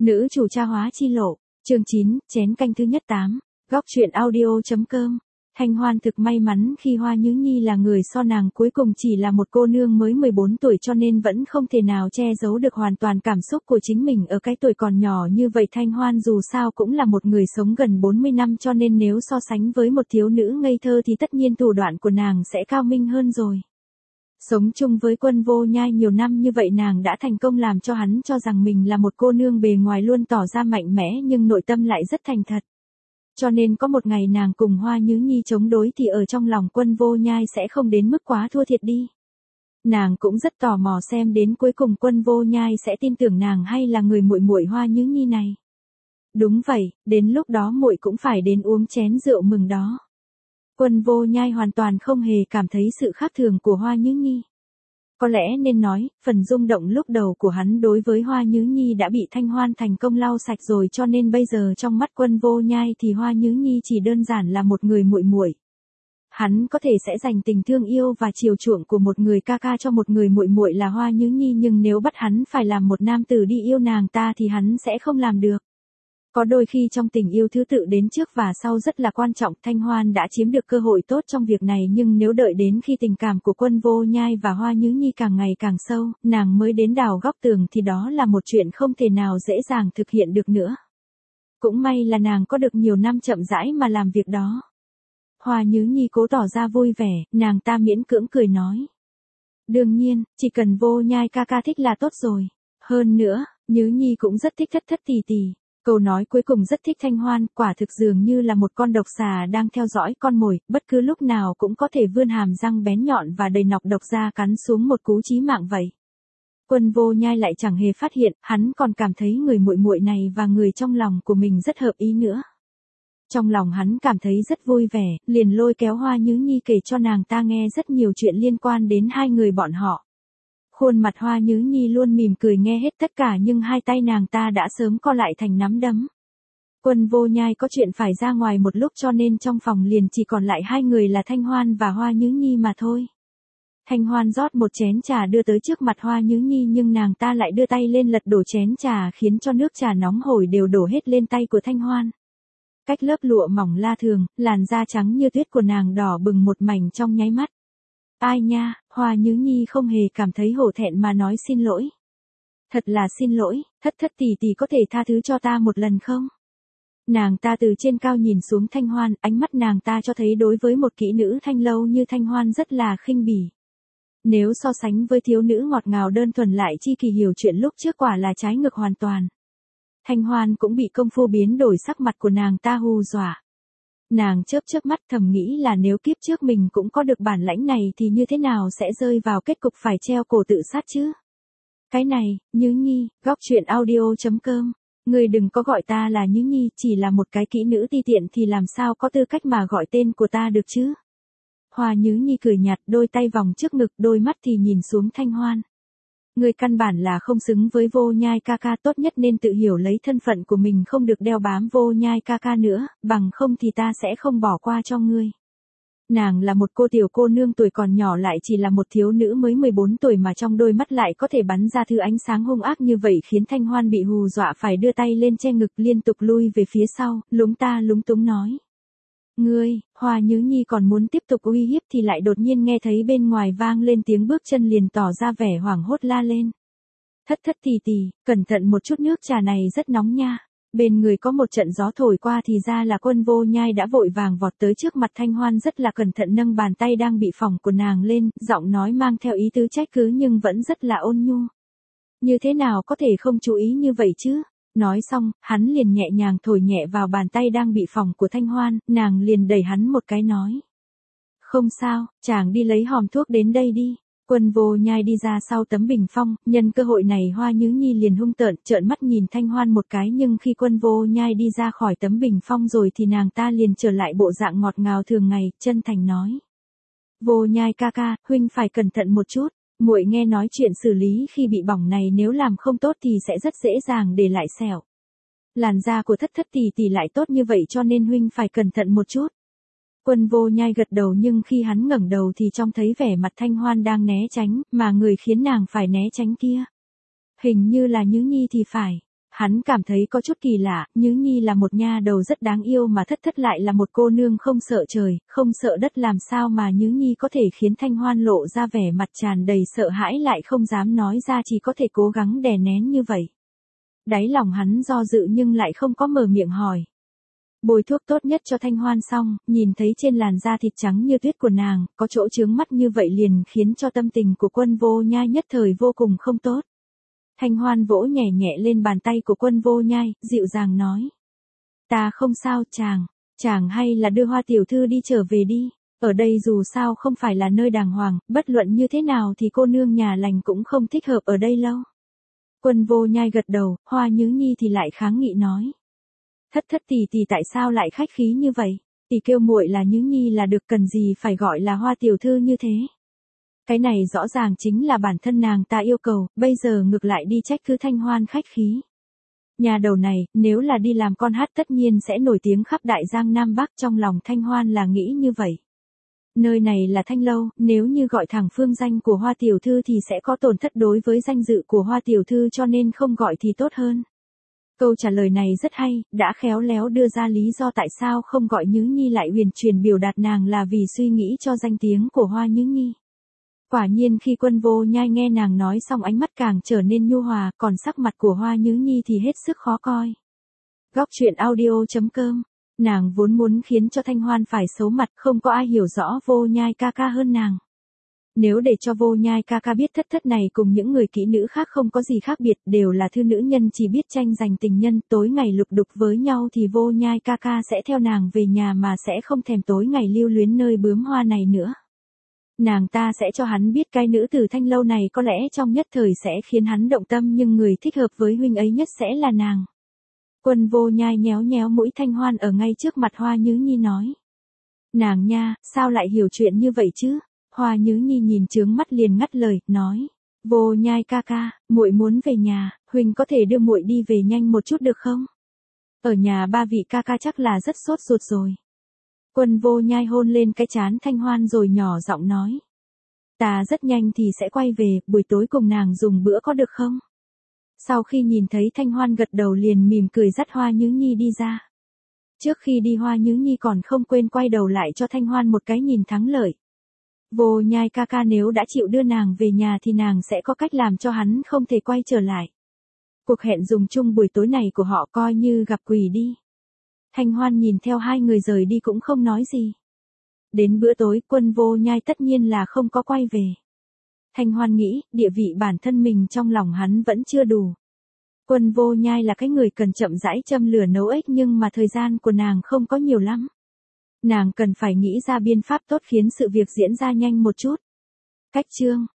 Nữ chủ tra hóa chi lộ, chương 9, chén canh thứ nhất 8, góc truyện audio.com. Thanh Hoan thực may mắn khi Hoa Nhứ Nhi là người so nàng cuối cùng chỉ là một cô nương mới 14 tuổi cho nên vẫn không thể nào che giấu được hoàn toàn cảm xúc của chính mình ở cái tuổi còn nhỏ như vậy. Thanh Hoan dù sao cũng là một người sống gần 40 năm cho nên nếu so sánh với một thiếu nữ ngây thơ thì tất nhiên thủ đoạn của nàng sẽ cao minh hơn rồi. Sống chung với Quân Vô Nhai nhiều năm như vậy nàng đã thành công làm cho hắn cho rằng mình là một cô nương bề ngoài luôn tỏ ra mạnh mẽ nhưng nội tâm lại rất thành thật. Cho nên có một ngày nàng cùng Hoa Nhứ Nhi chống đối thì ở trong lòng Quân Vô Nhai sẽ không đến mức quá thua thiệt đi. Nàng cũng rất tò mò xem đến cuối cùng Quân Vô Nhai sẽ tin tưởng nàng hay là người muội muội Hoa Nhứ Nhi này. Đúng vậy, đến lúc đó muội cũng phải đến uống chén rượu mừng đó. Quân Vô Nhai hoàn toàn không hề cảm thấy sự khác thường của Hoa Nhứ Nhi. Có lẽ nên nói, phần rung động lúc đầu của hắn đối với Hoa Nhứ Nhi đã bị Thanh Hoan thành công lau sạch rồi cho nên bây giờ trong mắt Quân Vô Nhai thì Hoa Nhứ Nhi chỉ đơn giản là một người muội muội. Hắn có thể sẽ dành tình thương yêu và chiều chuộng của một người ca ca cho một người muội muội là Hoa Nhứ Nhi nhưng nếu bắt hắn phải làm một nam tử đi yêu nàng ta thì hắn sẽ không làm được. Có đôi khi trong tình yêu thứ tự đến trước và sau rất là quan trọng. Thanh Hoan đã chiếm được cơ hội tốt trong việc này nhưng nếu đợi đến khi tình cảm của Quân Vô Nhai và Hoa Nhứ Nhi càng ngày càng sâu, nàng mới đến đào góc tường thì đó là một chuyện không thể nào dễ dàng thực hiện được nữa. Cũng may là nàng có được nhiều năm chậm rãi mà làm việc đó. Hoa Nhứ Nhi cố tỏ ra vui vẻ, nàng ta miễn cưỡng cười nói. Đương nhiên, chỉ cần Vô Nhai ca ca thích là tốt rồi. Hơn nữa, Nhứ Nhi cũng rất thích thất thất tì tì. Câu nói cuối cùng rất thích Thanh Hoan, quả thực dường như là một con độc xà đang theo dõi con mồi, bất cứ lúc nào cũng có thể vươn hàm răng bén nhọn và đầy nọc độc ra cắn xuống một cú chí mạng vậy. Quân Vô Nhai lại chẳng hề phát hiện, hắn còn cảm thấy người muội muội này và người trong lòng của mình rất hợp ý nữa. Trong lòng hắn cảm thấy rất vui vẻ, liền lôi kéo Hoa Nhứ Nhi kể cho nàng ta nghe rất nhiều chuyện liên quan đến hai người bọn họ. Khuôn mặt Hoa Nhứ Nhi luôn mỉm cười nghe hết tất cả nhưng hai tay nàng ta đã sớm co lại thành nắm đấm. Quân Vô Nhai có chuyện phải ra ngoài một lúc cho nên trong phòng liền chỉ còn lại hai người là Thanh Hoan và Hoa Nhứ Nhi mà thôi. Thanh Hoan rót một chén trà đưa tới trước mặt Hoa Nhứ Nhi nhưng nàng ta lại đưa tay lên lật đổ chén trà khiến cho nước trà nóng hổi đều đổ hết lên tay của Thanh Hoan. Cách lớp lụa mỏng la thường, làn da trắng như tuyết của nàng đỏ bừng một mảnh trong nháy mắt. Ai nha, Hoa Nhứ Nhi không hề cảm thấy hổ thẹn mà nói xin lỗi. Thật là xin lỗi, thất thất tì tì có thể tha thứ cho ta một lần không? Nàng ta từ trên cao nhìn xuống Thanh Hoan, ánh mắt nàng ta cho thấy đối với một kỹ nữ thanh lâu như Thanh Hoan rất là khinh bỉ. Nếu so sánh với thiếu nữ ngọt ngào đơn thuần lại chi kỳ hiểu chuyện lúc trước quả là trái ngược hoàn toàn. Thanh Hoan cũng bị công phu biến đổi sắc mặt của nàng ta hù dọa. Nàng chớp chớp mắt thầm nghĩ là nếu kiếp trước mình cũng có được bản lãnh này thì như thế nào sẽ rơi vào kết cục phải treo cổ tự sát chứ? Cái này, Nhứ Nhi, góc truyện audio.com. Ngươi đừng có gọi ta là Nhứ Nhi, chỉ là một cái kỹ nữ ti tiện thì làm sao có tư cách mà gọi tên của ta được chứ? Hoa Nhứ Nhi cười nhạt, đôi tay vòng trước ngực, đôi mắt thì nhìn xuống Thanh Hoan. Ngươi căn bản là không xứng với Vô Nhai ca ca, tốt nhất nên tự hiểu lấy thân phận của mình không được đeo bám Vô Nhai ca ca nữa, bằng không thì ta sẽ không bỏ qua cho ngươi. Nàng là một cô tiểu cô nương tuổi còn nhỏ lại chỉ là một thiếu nữ mới 14 tuổi mà trong đôi mắt lại có thể bắn ra thứ ánh sáng hung ác như vậy khiến Thanh Hoan bị hù dọa phải đưa tay lên che ngực liên tục lui về phía sau, lúng ta lúng túng nói. Ngươi, Hoa Nhứ Nhi còn muốn tiếp tục uy hiếp thì lại đột nhiên nghe thấy bên ngoài vang lên tiếng bước chân liền tỏ ra vẻ hoảng hốt la lên. Thất thất tì tì, cẩn thận một chút nước trà này rất nóng nha. Bên người có một trận gió thổi qua thì ra là Quân Vô Nhai đã vội vàng vọt tới trước mặt Thanh Hoan rất là cẩn thận nâng bàn tay đang bị phỏng của nàng lên, giọng nói mang theo ý tứ trách cứ nhưng vẫn rất là ôn nhu. Như thế nào có thể không chú ý như vậy chứ? Nói xong, hắn liền nhẹ nhàng thổi nhẹ vào bàn tay đang bị phỏng của Thanh Hoan, nàng liền đẩy hắn một cái nói. Không sao, chàng đi lấy hòm thuốc đến đây đi. Quân Vô Nhai đi ra sau tấm bình phong, nhân cơ hội này Hoa Nhứ Nhi liền hung tợn trợn mắt nhìn Thanh Hoan một cái nhưng khi Quân Vô Nhai đi ra khỏi tấm bình phong rồi thì nàng ta liền trở lại bộ dạng ngọt ngào thường ngày, chân thành nói. Vô Nhai ca ca, huynh phải cẩn thận một chút. Muội nghe nói chuyện xử lý khi bị bỏng này nếu làm không tốt thì sẽ rất dễ dàng để lại sẹo. Làn da của thất thất tì tì lại tốt như vậy cho nên huynh phải cẩn thận một chút. Quân Vô Nhai gật đầu nhưng khi hắn ngẩng đầu thì trông thấy vẻ mặt Thanh Hoan đang né tránh, mà người khiến nàng phải né tránh kia. Hình như là Nhứ Nhi thì phải. Hắn cảm thấy có chút kỳ lạ, Nhứ Nhi là một nha đầu rất đáng yêu mà Thất Thất lại là một cô nương không sợ trời, không sợ đất, làm sao mà Nhứ Nhi có thể khiến Thanh Hoan lộ ra vẻ mặt tràn đầy sợ hãi lại không dám nói ra, chỉ có thể cố gắng đè nén như vậy. Đáy lòng hắn do dự nhưng lại không có mở miệng hỏi. Bôi thuốc tốt nhất cho Thanh Hoan xong, nhìn thấy trên làn da thịt trắng như tuyết của nàng, có chỗ chướng mắt như vậy liền khiến cho tâm tình của Quân Vô Nhai nhất thời vô cùng không tốt. Thanh Hoan vỗ nhẹ nhẹ lên bàn tay của Quân Vô Nhai, dịu dàng nói. Ta không sao chàng hay là đưa Hoa tiểu thư đi trở về đi, ở đây dù sao không phải là nơi đàng hoàng, bất luận như thế nào thì cô nương nhà lành cũng không thích hợp ở đây lâu. Quân Vô Nhai gật đầu, Hoa Nhứ Nhi thì lại kháng nghị nói. Thất Thất tỷ tỷ tại sao lại khách khí như vậy, tỷ kêu muội là Nhứ Nhi là được, cần gì phải gọi là Hoa tiểu thư như thế. Cái này rõ ràng chính là bản thân nàng ta yêu cầu, bây giờ ngược lại đi trách cứ Thanh Hoan khách khí. Nhà đầu này, nếu là đi làm con hát tất nhiên sẽ nổi tiếng khắp Đại Giang Nam Bắc, trong lòng Thanh Hoan là nghĩ như vậy. Nơi này là Thanh Lâu, nếu như gọi thẳng phương danh của Hoa tiểu thư thì sẽ có tổn thất đối với danh dự của Hoa tiểu thư, cho nên không gọi thì tốt hơn. Câu trả lời này rất hay, đã khéo léo đưa ra lý do tại sao không gọi Nhứ Nhi, lại huyền truyền biểu đạt nàng là vì suy nghĩ cho danh tiếng của Hoa Nhứ Nhi. Quả nhiên khi Quân Vô Nhai nghe nàng nói xong ánh mắt càng trở nên nhu hòa, còn sắc mặt của Hoa Nhứ Nhi thì hết sức khó coi. Góc truyện audio.com. Nàng vốn muốn khiến cho Thanh Hoan phải xấu mặt, không có ai hiểu rõ Vô Nhai ca ca hơn nàng. Nếu để cho Vô Nhai ca ca biết Thất Thất này cùng những người kỹ nữ khác không có gì khác biệt, đều là thư nữ nhân chỉ biết tranh giành tình nhân, tối ngày lục đục với nhau, thì Vô Nhai ca ca sẽ theo nàng về nhà mà sẽ không thèm tối ngày lưu luyến nơi bướm hoa này nữa. Nàng ta sẽ cho hắn biết cái nữ tử Thanh Lâu này có lẽ trong nhất thời sẽ khiến hắn động tâm, nhưng người thích hợp với huynh ấy nhất sẽ là nàng. Quân Vô Nhai nhéo nhéo mũi Thanh Hoan ở ngay trước mặt Hoa Nhứ Nhi nói. Nàng nha, sao lại hiểu chuyện như vậy chứ? Hoa Nhứ Nhi nhìn trướng mắt liền ngắt lời, nói. Vô Nhai ca ca, muội muốn về nhà, huynh có thể đưa muội đi về nhanh một chút được không? Ở nhà ba vị ca ca chắc là rất sốt ruột rồi. Quân Vô Nhai hôn lên cái trán Thanh Hoan rồi nhỏ giọng nói. Ta rất nhanh thì sẽ quay về, buổi tối cùng nàng dùng bữa có được không? Sau khi nhìn thấy Thanh Hoan gật đầu liền mỉm cười dắt Hoa Nhứ Nhi đi ra. Trước khi đi Hoa Nhứ Nhi còn không quên quay đầu lại cho Thanh Hoan một cái nhìn thắng lợi. Vô Nhai ca ca nếu đã chịu đưa nàng về nhà thì nàng sẽ có cách làm cho hắn không thể quay trở lại. Cuộc hẹn dùng chung buổi tối này của họ coi như gặp quỷ đi. Thanh Hoan nhìn theo hai người rời đi cũng không nói gì. Đến bữa tối Quân Vô Nhai tất nhiên là không có quay về. Thanh Hoan nghĩ, địa vị bản thân mình trong lòng hắn vẫn chưa đủ. Quân Vô Nhai là cái người cần chậm rãi châm lửa nấu ếch, nhưng mà thời gian của nàng không có nhiều lắm. Nàng cần phải nghĩ ra biện pháp tốt khiến sự việc diễn ra nhanh một chút. Cách chương